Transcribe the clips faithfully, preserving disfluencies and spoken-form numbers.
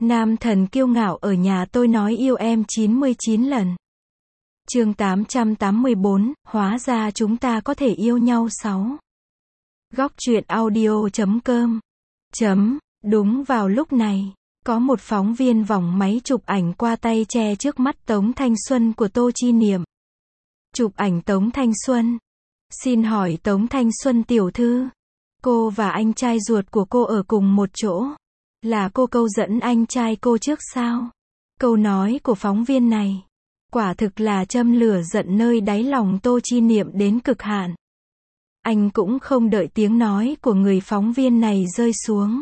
Nam thần kiêu ngạo ở nhà tôi nói yêu em chín mươi chín lần. Chương tám trăm tám mươi bốn, hóa ra chúng ta có thể yêu nhau sáu. Góc truyện audio chấm com. Chấm, đúng vào lúc này, có một phóng viên vòng máy chụp ảnh qua tay che trước mắt Tống Thanh Xuân của Tô Chi Niệm. Chụp ảnh Tống Thanh Xuân. Xin hỏi Tống Thanh Xuân tiểu thư, cô và anh trai ruột của cô ở cùng một chỗ. Là cô câu dẫn anh trai cô trước sao? Câu nói của phóng viên này, quả thực là châm lửa giận nơi đáy lòng Tô Chi Niệm đến cực hạn. Anh cũng không đợi tiếng nói của người phóng viên này rơi xuống.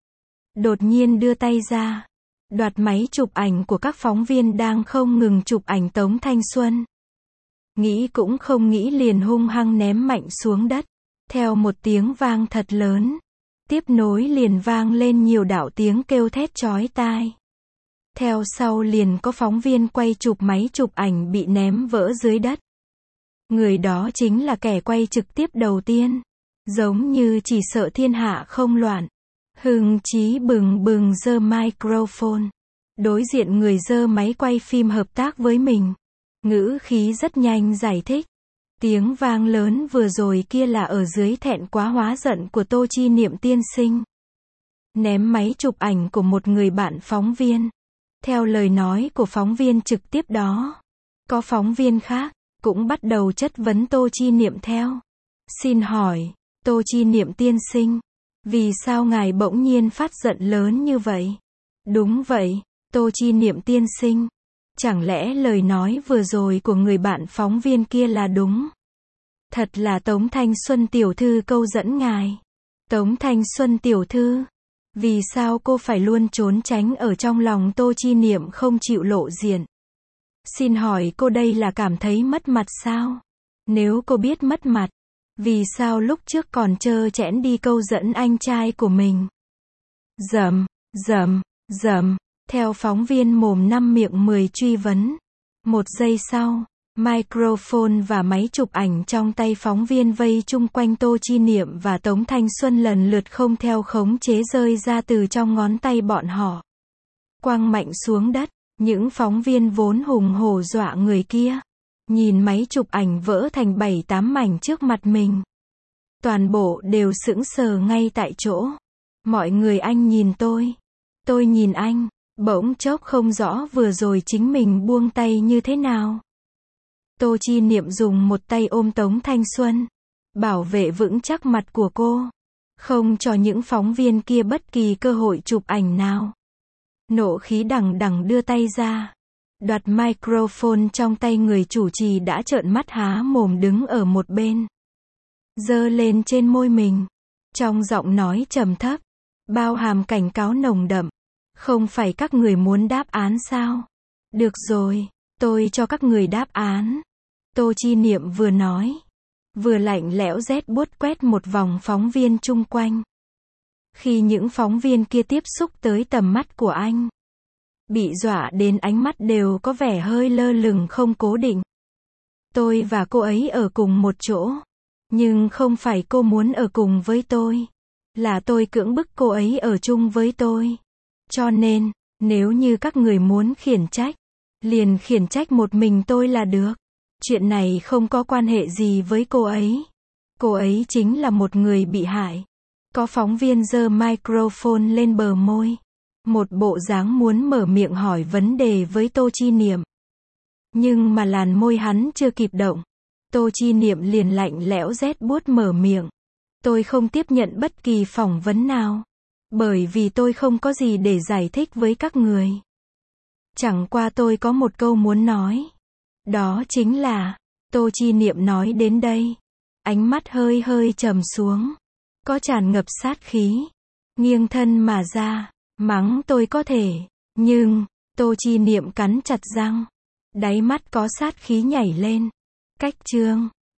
Đột nhiên đưa tay ra, đoạt máy chụp ảnh của các phóng viên đang không ngừng chụp ảnh Tống Thanh Xuân. Nghĩ cũng không nghĩ liền hung hăng ném mạnh xuống đất. Theo một tiếng vang thật lớn, tiếp nối liền vang lên nhiều đạo tiếng kêu thét chói tai. Theo sau liền có phóng viên quay chụp máy chụp ảnh bị ném vỡ dưới đất. Người đó chính là kẻ quay trực tiếp đầu tiên. Giống như chỉ sợ thiên hạ không loạn. Hưng chí bừng bừng giơ microphone. Đối diện người giơ máy quay phim hợp tác với mình. Ngữ khí rất nhanh giải thích. Tiếng vang lớn vừa rồi kia là ở dưới thẹn quá hóa giận của Tô Chi Niệm tiên sinh. Ném máy chụp ảnh của một người bạn phóng viên. Theo lời nói của phóng viên trực tiếp đó, có phóng viên khác cũng bắt đầu chất vấn Tô Chi Niệm theo. Xin hỏi, Tô Chi Niệm tiên sinh, vì sao ngài bỗng nhiên phát giận lớn như vậy? Đúng vậy, Tô Chi Niệm tiên sinh. Chẳng lẽ lời nói vừa rồi của người bạn phóng viên kia là đúng? Thật là Tống Thanh Xuân tiểu thư câu dẫn ngài. Tống Thanh Xuân tiểu thư, vì sao cô phải luôn trốn tránh ở trong lòng Tô Chi Niệm không chịu lộ diện? Xin hỏi cô đây là cảm thấy mất mặt sao? Nếu cô biết mất mặt, vì sao lúc trước còn trơ trẽn đi câu dẫn anh trai của mình? Dầm, dầm, dầm. Theo phóng viên mồm năm miệng mười truy vấn. Một giây sau, microphone và máy chụp ảnh trong tay phóng viên vây chung quanh Tô Chi Niệm và Tống Thanh Xuân lần lượt không theo khống chế rơi ra từ trong ngón tay bọn họ. Quăng mạnh xuống đất, những phóng viên vốn hùng hổ dọa người kia. Nhìn máy chụp ảnh vỡ thành bảy tám mảnh trước mặt mình. Toàn bộ đều sững sờ ngay tại chỗ. Mọi người anh nhìn tôi. Tôi nhìn anh. Bỗng chốc không rõ vừa rồi chính mình buông tay như thế nào. Tô Chi Niệm dùng một tay ôm Tống Thanh Xuân, bảo vệ vững chắc mặt của cô, không cho những phóng viên kia bất kỳ cơ hội chụp ảnh nào. Nộ khí đằng đằng đưa tay ra, đoạt microphone trong tay người chủ trì đã trợn mắt há mồm đứng ở một bên. Giơ lên trên môi mình, trong giọng nói trầm thấp, bao hàm cảnh cáo nồng đậm. Không phải các người muốn đáp án sao? Được rồi, tôi cho các người đáp án. Tô Chi Niệm vừa nói, vừa lạnh lẽo rét buốt quét một vòng phóng viên chung quanh. Khi những phóng viên kia tiếp xúc tới tầm mắt của anh, bị dọa đến ánh mắt đều có vẻ hơi lơ lửng không cố định. Tôi và cô ấy ở cùng một chỗ, nhưng không phải cô muốn ở cùng với tôi, là tôi cưỡng bức cô ấy ở chung với tôi. Cho nên, nếu như các người muốn khiển trách, liền khiển trách một mình tôi là được. Chuyện này không có quan hệ gì với cô ấy. Cô ấy chính là một người bị hại. Có phóng viên giơ microphone lên bờ môi. Một bộ dáng muốn mở miệng hỏi vấn đề với Tô Chi Niệm. Nhưng mà làn môi hắn chưa kịp động. Tô Chi Niệm liền lạnh lẽo rét buốt mở miệng. Tôi không tiếp nhận bất kỳ phỏng vấn nào. Bởi vì tôi không có gì để giải thích với các người. Chẳng qua tôi có một câu muốn nói. Đó chính là, Tô Chi Niệm nói đến đây. Ánh mắt hơi hơi trầm xuống. Có tràn ngập sát khí. Nghiêng thân mà ra, mắng tôi có thể. Nhưng, Tô Chi Niệm cắn chặt răng. Đáy mắt có sát khí nhảy lên. Cách chương.